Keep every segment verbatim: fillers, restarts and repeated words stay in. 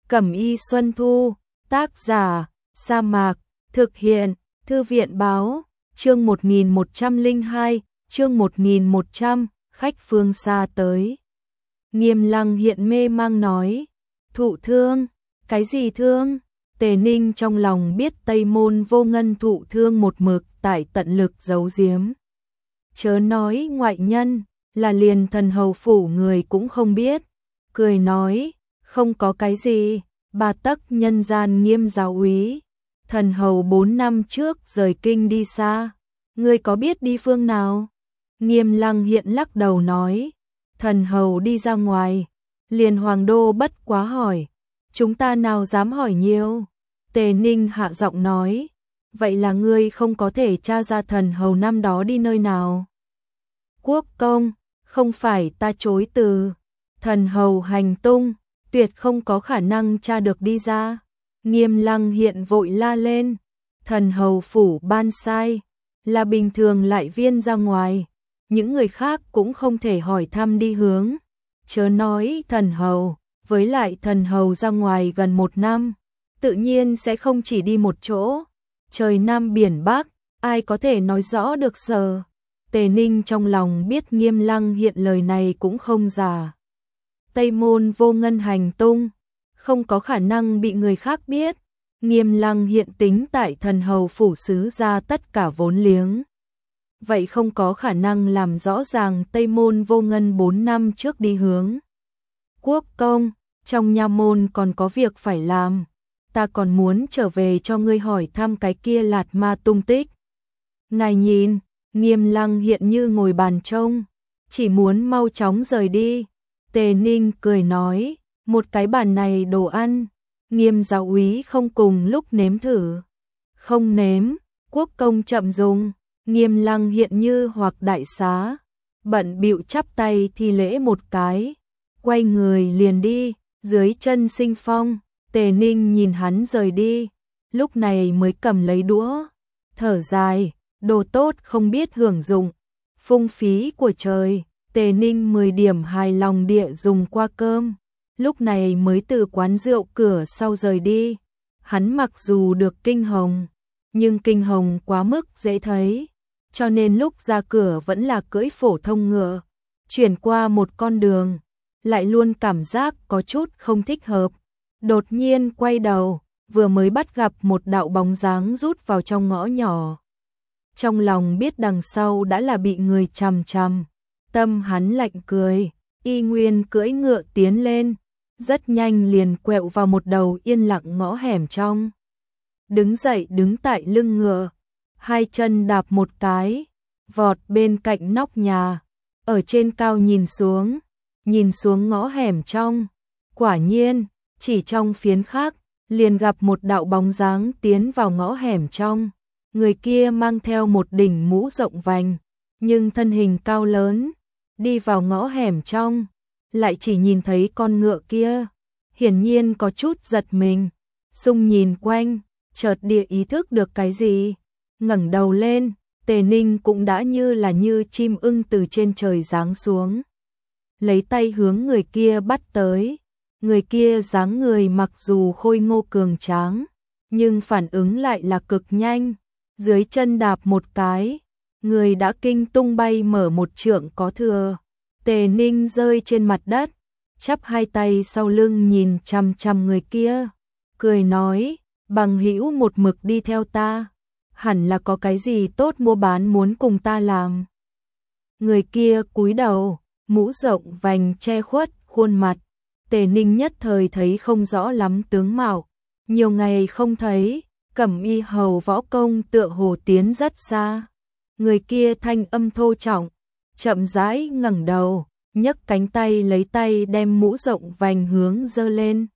Cẩm y Xuân Thu, tác giả, Sa Mạc, thực hiện, Thư viện báo, chương một nghìn một trăm lẻ hai, chương một nghìn một trăm, khách phương xa tới. Nghiêm Lăng Hiện mê mang nói, thụ thương, cái gì thương? Tề Ninh trong lòng biết Tây Môn Vô Ngân thụ thương một mực tại tận lực giấu giếm. Chớ nói ngoại nhân, là liền thần hầu phủ người cũng không biết. Cười nói, không có cái gì, bà tắc nhân gian Nghiêm giáo úy. Thần hầu bốn năm trước rời kinh đi xa, ngươi có biết đi phương nào? Nghiêm Lăng Hiện lắc đầu nói, thần hầu đi ra ngoài, liền hoàng đô bất quá hỏi, chúng ta nào dám hỏi nhiều. Tề Ninh hạ giọng nói, vậy là ngươi không có thể tra ra thần hầu năm đó đi nơi nào? Quốc công, không phải ta chối từ, thần hầu hành tung, tuyệt không có khả năng tra được đi ra. Nghiêm Lăng Hiện vội la lên, thần hầu phủ ban sai, là bình thường lại viên ra ngoài, những người khác cũng không thể hỏi thăm đi hướng. Chớ nói thần hầu, với lại thần hầu ra ngoài gần một năm, tự nhiên sẽ không chỉ đi một chỗ. Trời Nam biển Bắc, ai có thể nói rõ được giờ. Tề Ninh trong lòng biết Nghiêm Lăng Hiện lời này cũng không giả. Tây Môn Vô Ngân hành tung, không có khả năng bị người khác biết. Nghiêm Lăng Hiện tính tại thần hầu phủ sứ ra tất cả vốn liếng. Vậy không có khả năng làm rõ ràng Tây Môn Vô Ngân bốn năm trước đi hướng. Quốc công, trong nha môn còn có việc phải làm, ta còn muốn trở về cho ngươi hỏi thăm cái kia Lạt Ma tung tích. Ngài nhìn, Nghiêm Lăng Hiện như ngồi bàn trông, chỉ muốn mau chóng rời đi. Tề Ninh cười nói, một cái bàn này đồ ăn, Nghiêm giáo úy không cùng lúc nếm thử. Không nếm, quốc công chậm dùng. Nghiêm Lăng Hiện như hoặc đại xá, bận bịu chắp tay thi lễ một cái, quay người liền đi. Dưới chân sinh phong, Tề Ninh nhìn hắn rời đi, lúc này mới cầm lấy đũa, thở dài, đồ tốt không biết hưởng dụng, phung phí của trời. Tề Ninh mười điểm hài lòng địa dùng qua cơm, lúc này mới từ quán rượu cửa sau rời đi. Hắn mặc dù được kinh hồng, nhưng kinh hồng quá mức dễ thấy, cho nên lúc ra cửa vẫn là cưỡi phổ thông ngựa, chuyển qua một con đường, lại luôn cảm giác có chút không thích hợp. Đột nhiên quay đầu, vừa mới bắt gặp một đạo bóng dáng rút vào trong ngõ nhỏ. Trong lòng biết đằng sau đã là bị người chằm chằm, tâm hắn lạnh cười, y nguyên cưỡi ngựa tiến lên, rất nhanh liền quẹo vào một đầu yên lặng ngõ hẻm trong. Đứng dậy đứng tại lưng ngựa, hai chân đạp một cái, vọt bên cạnh nóc nhà, ở trên cao nhìn xuống, nhìn xuống ngõ hẻm trong. Quả nhiên, chỉ trong phiến khắc, liền gặp một đạo bóng dáng tiến vào ngõ hẻm trong. Người kia mang theo một đỉnh mũ rộng vành, nhưng thân hình cao lớn, đi vào ngõ hẻm trong, lại chỉ nhìn thấy con ngựa kia, hiển nhiên có chút giật mình, sung nhìn quanh, chợt địa ý thức được cái gì, ngẩng đầu lên. Tề Ninh cũng đã như là như chim ưng từ trên trời giáng xuống, lấy tay hướng người kia bắt tới. Người kia dáng người mặc dù khôi ngô cường tráng, nhưng phản ứng lại là cực nhanh, dưới chân đạp một cái, người đã kinh tung bay mở một trượng có thừa. Tề Ninh rơi trên mặt đất, chắp hai tay sau lưng nhìn chằm chằm người kia, cười nói, bằng hữu một mực đi theo ta, hẳn là có cái gì tốt mua bán muốn cùng ta làm. Người kia cúi đầu, mũ rộng vành che khuất khuôn mặt. Tề Ninh nhất thời thấy không rõ lắm tướng mạo, nhiều ngày không thấy, Cẩm y hầu võ công tựa hồ tiến rất xa. Người kia thanh âm thô trọng, chậm rãi ngẩng đầu, nhấc cánh tay lấy tay đem mũ rộng vành hướng giơ lên.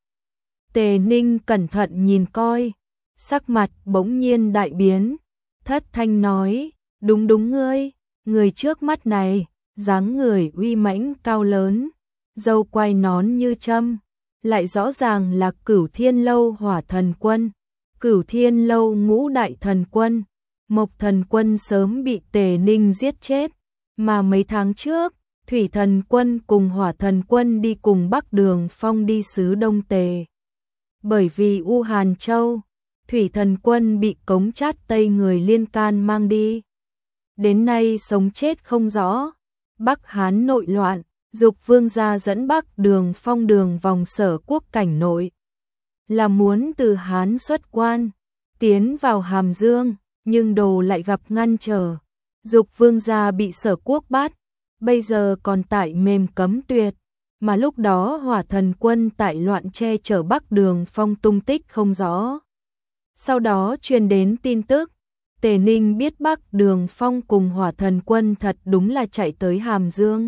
Tề Ninh cẩn thận nhìn coi, sắc mặt bỗng nhiên đại biến, thất thanh nói, đúng đúng ngươi, người trước mắt này, dáng người uy mãnh cao lớn, râu quai nón như châm, lại rõ ràng là Cửu Thiên Lâu Hỏa Thần Quân, Cửu Thiên Lâu Ngũ Đại Thần Quân. Mộc Thần Quân sớm bị Tề Ninh giết chết, mà mấy tháng trước, Thủy Thần Quân cùng Hỏa Thần Quân đi cùng Bắc Đường Phong đi xứ Đông Tề. Bởi vì U Hàn Châu, Thủy Thần Quân bị Cống Chát Tây người Liên Can mang đi. Đến nay sống chết không rõ. Bắc Hán nội loạn, Dục Vương gia dẫn Bắc Đường Phong đường vòng Sở quốc cảnh nội, là muốn từ Hán xuất quan, tiến vào Hàm Dương, nhưng đồ lại gặp ngăn trở. Dục Vương gia bị Sở quốc bắt, bây giờ còn tại mềm cấm tuyệt, mà lúc đó Hỏa Thần Quân tại loạn che chở Bắc Đường Phong tung tích không rõ. Sau đó truyền đến tin tức, Tề Ninh biết Bắc Đường Phong cùng Hỏa Thần Quân thật đúng là chạy tới Hàm Dương,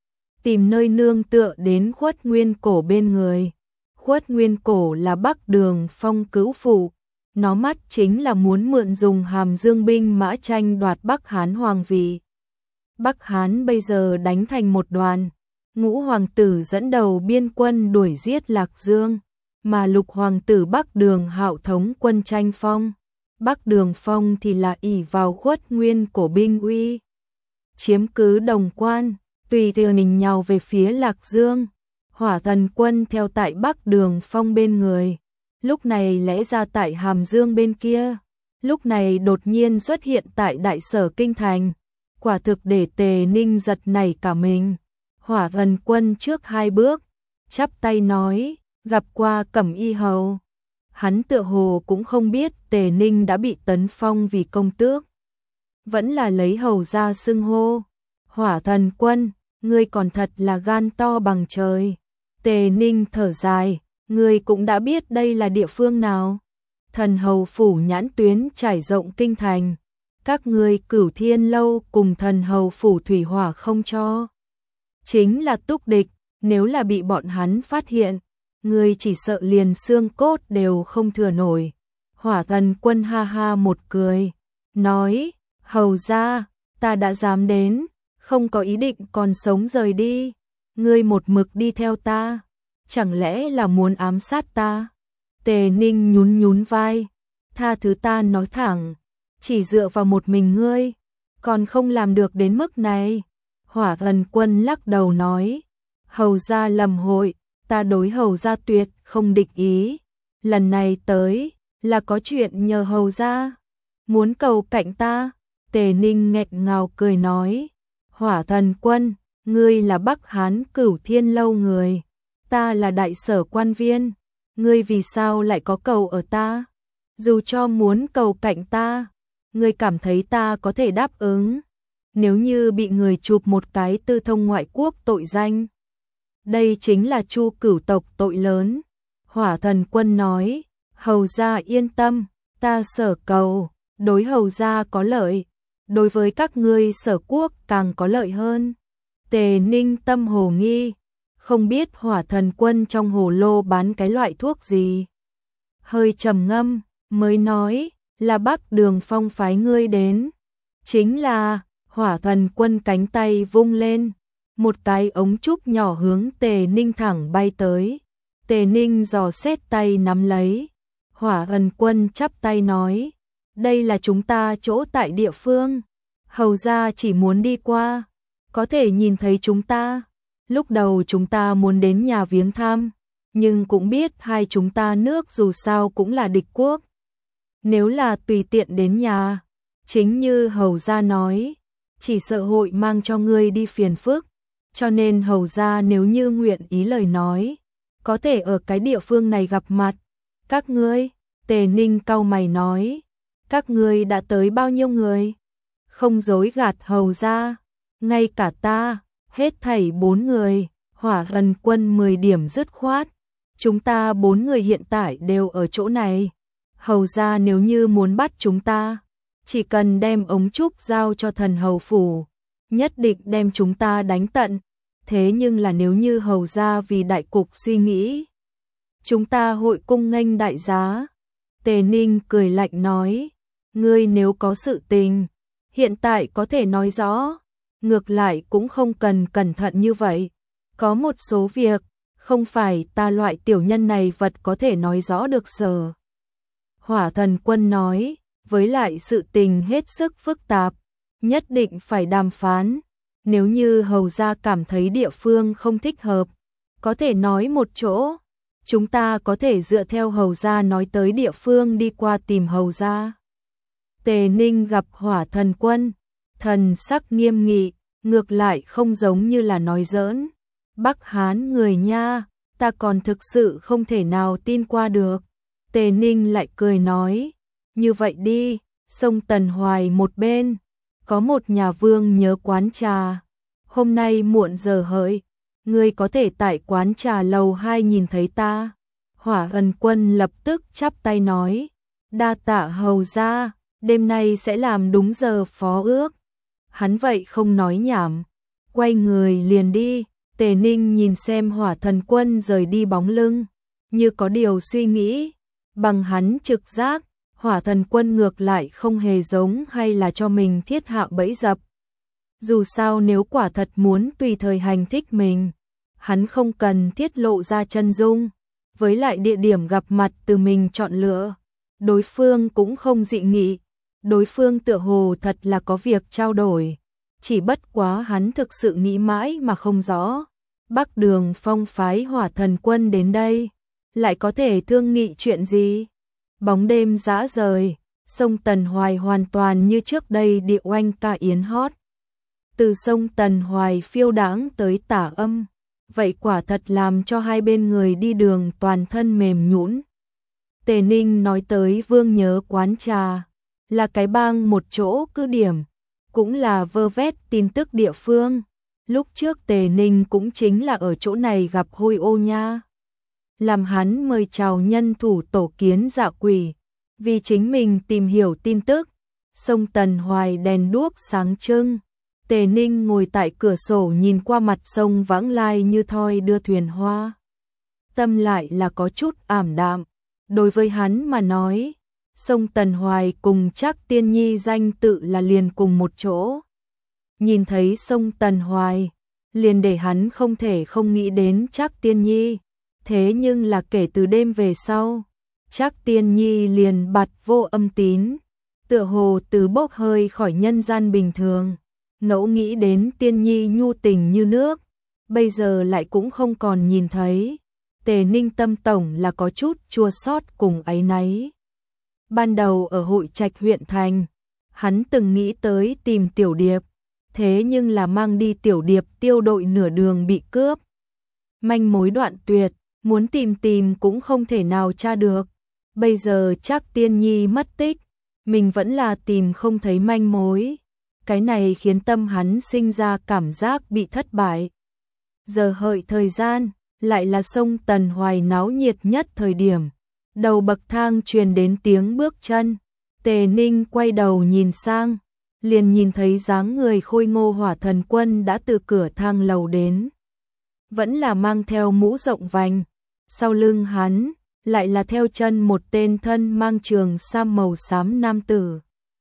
tìm nơi nương tựa đến Khuất Nguyên Cổ bên người. Khuất Nguyên Cổ là Bắc Đường Phong cứu phụ, nó mắt chính là muốn mượn dùng Hàm Dương binh mã tranh đoạt Bắc Hán hoàng vị. Bắc Hán bây giờ đánh thành một đoàn, Ngũ hoàng tử dẫn đầu biên quân đuổi giết Lạc Dương, mà Lục hoàng tử Bắc Đường Hạo thống quân tranh Phong. Bắc Đường Phong thì là ỷ vào Khuất Nguyên Cổ binh uy, chiếm cứ Đồng Quan, tùy tiện nình nhào về phía Lạc Dương. Hỏa Thần Quân theo tại Bắc Đường Phong bên người, lúc này lẽ ra tại Hàm Dương bên kia, lúc này đột nhiên xuất hiện tại Đại Sở Kinh Thành, quả thực để Tề Ninh giật nảy cả mình. Hỏa Thần Quân trước hai bước, chắp tay nói, gặp qua Cẩm Y hầu. Hắn tựa hồ cũng không biết Tề Ninh đã bị tấn phong vì công tước, vẫn là lấy hầu ra xưng hô. Hỏa Thần Quân, ngươi còn thật là gan to bằng trời. Tề Ninh thở dài, ngươi cũng đã biết đây là địa phương nào. Thần hầu phủ nhãn tuyến trải rộng kinh thành, các ngươi Cửu Thiên lâu cùng thần hầu phủ thủy hỏa không cho, chính là túc địch. Nếu là bị bọn hắn phát hiện, ngươi chỉ sợ liền xương cốt đều không thừa nổi. Hỏa Thần Quân ha ha một cười, nói, hầu ra, ta đã dám đến, không có ý định còn sống rời đi. Ngươi một mực đi theo ta, chẳng lẽ là muốn ám sát ta? Tề Ninh nhún nhún vai, tha thứ ta nói thẳng, chỉ dựa vào một mình ngươi, còn không làm được đến mức này. Hỏa Thần Quân lắc đầu nói, hầu ra lầm hội, ta đối hầu ra tuyệt không địch ý. Lần này tới, là có chuyện nhờ hầu ra, muốn cầu cạnh ta. Tề Ninh nghẹn ngào cười nói, Hỏa Thần Quân, ngươi là Bắc Hán Cửu Thiên lâu người, ta là Đại Sở quan viên, ngươi vì sao lại có cầu ở ta? Dù cho muốn cầu cạnh ta, ngươi cảm thấy ta có thể đáp ứng? Nếu như bị người chụp một cái tư thông ngoại quốc tội danh, đây chính là Chu cửu tộc tội lớn. Hỏa Thần Quân nói, hầu gia yên tâm, ta Sở cầu, đối hầu gia có lợi, đối với các ngươi Sở quốc càng có lợi hơn. Tề Ninh tâm hồ nghi, không biết Hỏa Thần Quân trong hồ lô bán cái loại thuốc gì. Hơi trầm ngâm, mới nói, là Bắc Đường Phong phái ngươi đến. Chính là, Hỏa Thần Quân cánh tay vung lên, một cái ống trúc nhỏ hướng Tề Ninh thẳng bay tới. Tề Ninh dò xét tay nắm lấy. Hỏa Thần Quân chắp tay nói, đây là chúng ta chỗ tại địa phương, hầu ra chỉ muốn đi qua, có thể nhìn thấy chúng ta. Lúc đầu chúng ta muốn đến nhà viếng thăm, nhưng cũng biết hai chúng ta nước dù sao cũng là địch quốc. Nếu là tùy tiện đến nhà, chính như hầu gia nói, chỉ sợ hội mang cho ngươi đi phiền phức, cho nên hầu gia nếu như nguyện ý lời nói, có thể ở cái địa phương này gặp mặt. Các ngươi, Tề Ninh cau mày nói, các ngươi đã tới bao nhiêu người? Không dối gạt hầu gia, ngay cả ta, hết thảy bốn người. Hỏa Thần Quân mười điểm dứt khoát, chúng ta bốn người hiện tại đều ở chỗ này. Hầu gia nếu như muốn bắt chúng ta, chỉ cần đem ống trúc giao cho thần hầu phủ, nhất định đem chúng ta đánh tận. Thế nhưng là nếu như hầu gia vì đại cục suy nghĩ, chúng ta hội cung nghênh đại giá. Tề Ninh cười lạnh nói, ngươi nếu có sự tình, hiện tại có thể nói rõ, ngược lại cũng không cần cẩn thận như vậy. Có một số việc, không phải ta loại tiểu nhân này vật có thể nói rõ được sở. Hỏa Thần Quân nói, với lại sự tình hết sức phức tạp, nhất định phải đàm phán. Nếu như hầu gia cảm thấy địa phương không thích hợp, có thể nói một chỗ, chúng ta có thể dựa theo Hầu gia nói tới địa phương đi qua tìm Hầu gia. Tề Ninh gặp Hỏa Thần Quân, thần sắc nghiêm nghị, ngược lại không giống như là nói giỡn. Bắc Hán người nha, ta còn thực sự không thể nào tin qua được. Tề Ninh lại cười nói, như vậy đi, sông Tần Hoài một bên, có một nhà vương nhớ quán trà. Hôm nay muộn giờ hợi, ngươi có thể tại quán trà lầu hai nhìn thấy ta. Hỏa Thần Quân lập tức chắp tay nói, đa tạ Hầu gia, đêm nay sẽ làm đúng giờ phó ước. Hắn vậy không nói nhảm, quay người liền đi. Tề Ninh nhìn xem Hỏa Thần Quân rời đi bóng lưng, như có điều suy nghĩ. Bằng hắn trực giác, Hỏa Thần Quân ngược lại không hề giống hay là cho mình thiết hạ bẫy dập. Dù sao nếu quả thật muốn tùy thời hành thích mình, hắn không cần tiết lộ ra chân dung, với lại địa điểm gặp mặt từ mình chọn lựa. Đối phương cũng không dị nghị, đối phương tựa hồ thật là có việc trao đổi, chỉ bất quá hắn thực sự nghĩ mãi mà không rõ. Bắc Đường Phong phái Hỏa Thần Quân đến đây, lại có thể thương nghị chuyện gì? Bóng đêm dã rời, sông Tần Hoài hoàn toàn như trước đây địa oanh ca yến hót. Từ sông Tần Hoài phiêu đãng tới Tả Âm, vậy quả thật làm cho hai bên người đi đường toàn thân mềm nhũn. Tề Ninh nói tới Vương Nhớ quán trà, là cái bang một chỗ cứ điểm, cũng là vơ vét tin tức địa phương. Lúc trước Tề Ninh cũng chính là ở chỗ này gặp Hôi Ô Nha, làm hắn mời chào nhân thủ tổ kiến Dạ Quỷ, vì chính mình tìm hiểu tin tức. Sông Tần Hoài đèn đuốc sáng trưng, Tề Ninh ngồi tại cửa sổ nhìn qua mặt sông vãng lai như thoi đưa thuyền hoa. Tâm lại là có chút ảm đạm, đối với hắn mà nói, sông Tần Hoài cùng Trác Tiên Nhi danh tự là liền cùng một chỗ. Nhìn thấy sông Tần Hoài, liền để hắn không thể không nghĩ đến Trác Tiên Nhi. Thế nhưng là kể từ đêm về sau, Trác Tiên Nhi liền bặt vô âm tín, tựa hồ từ bốc hơi khỏi nhân gian bình thường. Ngẫu nghĩ đến Tiên Nhi nhu tình như nước, bây giờ lại cũng không còn nhìn thấy. Tề Ninh tâm tổng là có chút chua xót cùng áy náy. Ban đầu ở Hội Trạch huyện thành, hắn từng nghĩ tới tìm Tiểu Điệp, thế nhưng là mang đi Tiểu Điệp tiêu đội nửa đường bị cướp. Manh mối đoạn tuyệt, muốn tìm tìm cũng không thể nào tra được. Bây giờ Trác Tiên Nhi mất tích, mình vẫn là tìm không thấy manh mối. Cái này khiến tâm hắn sinh ra cảm giác bị thất bại. Giờ hợi thời gian, lại là sông Tần Hoài náo nhiệt nhất thời điểm. Đầu bậc thang truyền đến tiếng bước chân. Tề Ninh quay đầu nhìn sang, liền nhìn thấy dáng người khôi ngô Hỏa Thần Quân đã từ cửa thang lầu đến. Vẫn là mang theo mũ rộng vành, sau lưng hắn lại là theo chân một tên thân mang trường sam màu xám nam tử.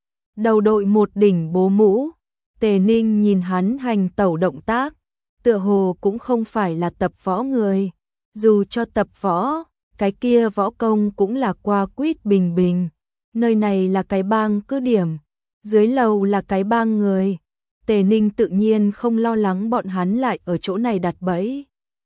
Đầu đội một đỉnh bố mũ. Tề Ninh nhìn hắn hành tẩu động tác, tựa hồ cũng không phải là tập võ người. Dù cho tập võ, cái kia võ công cũng là qua quýt bình bình. Nơi này là cái bang cứ điểm, dưới lầu là cái bang người. Tề Ninh tự nhiên không lo lắng bọn hắn lại ở chỗ này đặt bẫy.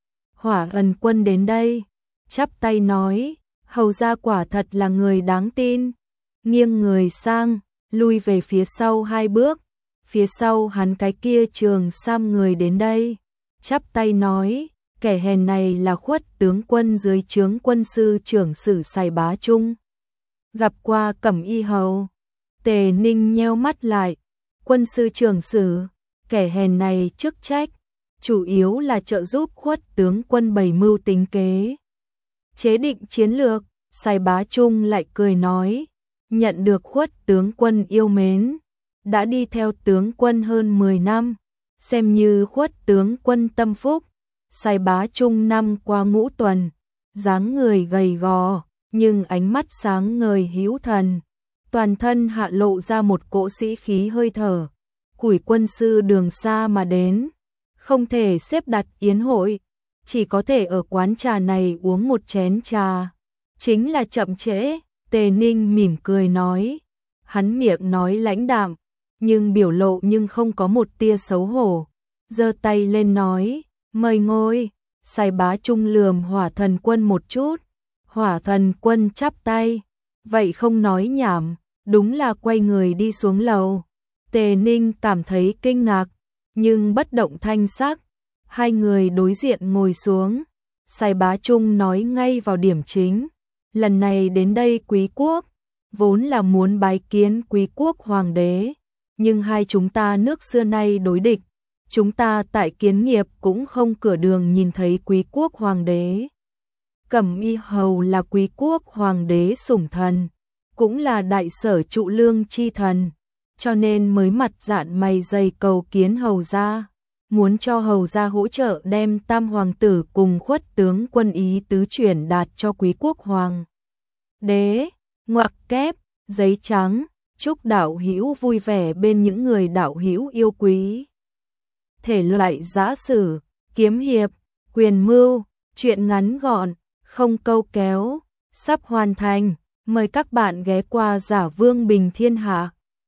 Hỏa Thần Quân đến đây, chắp tay nói, hầu gia quả thật là người đáng tin. Nghiêng người sang, lui về phía sau hai bước, phía sau hắn cái kia trường sam người đến đây, chắp tay nói, kẻ hèn này là Khuất tướng quân dưới trướng quân sư trưởng Sử Sài Bá Trung. Gặp qua Cẩm Y hầu. Tề Ninh nheo mắt lại, quân sư trưởng Sử, kẻ hèn này chức trách chủ yếu là trợ giúp Khuất tướng quân bày mưu tính kế, chế định chiến lược. Sài Bá Trung lại cười nói, nhận được Khuất tướng quân yêu mến, đã đi theo tướng quân hơn mười năm, xem như Khuất tướng quân tâm phúc. Sài Bá Trung năm qua ngũ tuần, dáng người gầy gò, nhưng ánh mắt sáng ngời hữu thần, toàn thân hạ lộ ra một cỗ sĩ khí hơi thở. Củi quân sư đường xa mà đến, không thể xếp đặt yến hội, chỉ có thể ở quán trà này uống một chén trà. Chính là chậm trễ. Tề Ninh mỉm cười nói, hắn miệng nói lãnh đạm, nhưng biểu lộ nhưng không có một tia xấu hổ. Giơ tay lên nói, mời ngồi. Sai Bá Trung lườm Hỏa Thần Quân một chút, Hỏa Thần Quân chắp tay, vậy không nói nhảm, đúng là quay người đi xuống lầu. Tề Ninh cảm thấy kinh ngạc, nhưng bất động thanh sắc, hai người đối diện ngồi xuống. Sai Bá Trung nói ngay vào điểm chính, lần này đến đây Quý quốc, vốn là muốn bái kiến Quý quốc hoàng đế, nhưng hai chúng ta nước xưa nay đối địch, chúng ta tại Kiến Nghiệp cũng không cửa đường nhìn thấy Quý quốc hoàng đế. Cẩm Y Hầu là Quý quốc hoàng đế sủng thần, cũng là đại sở trụ lương chi thần, cho nên mới mặt dạn mày dày cầu kiến hầu gia, muốn cho hầu gia hỗ trợ đem tam hoàng tử cùng khuất tướng quân ý tứ chuyển đạt cho Quý quốc hoàng đế. Ngoặc kép, giấy trắng, chúc đạo hữu vui vẻ bên những người đạo hữu yêu quý. Thể loại giã sử, kiếm hiệp, quyền mưu, truyện ngắn gọn, không câu kéo, sắp hoàn thành. Mời các bạn ghé qua Giả Vương Bình Thiên Hạ.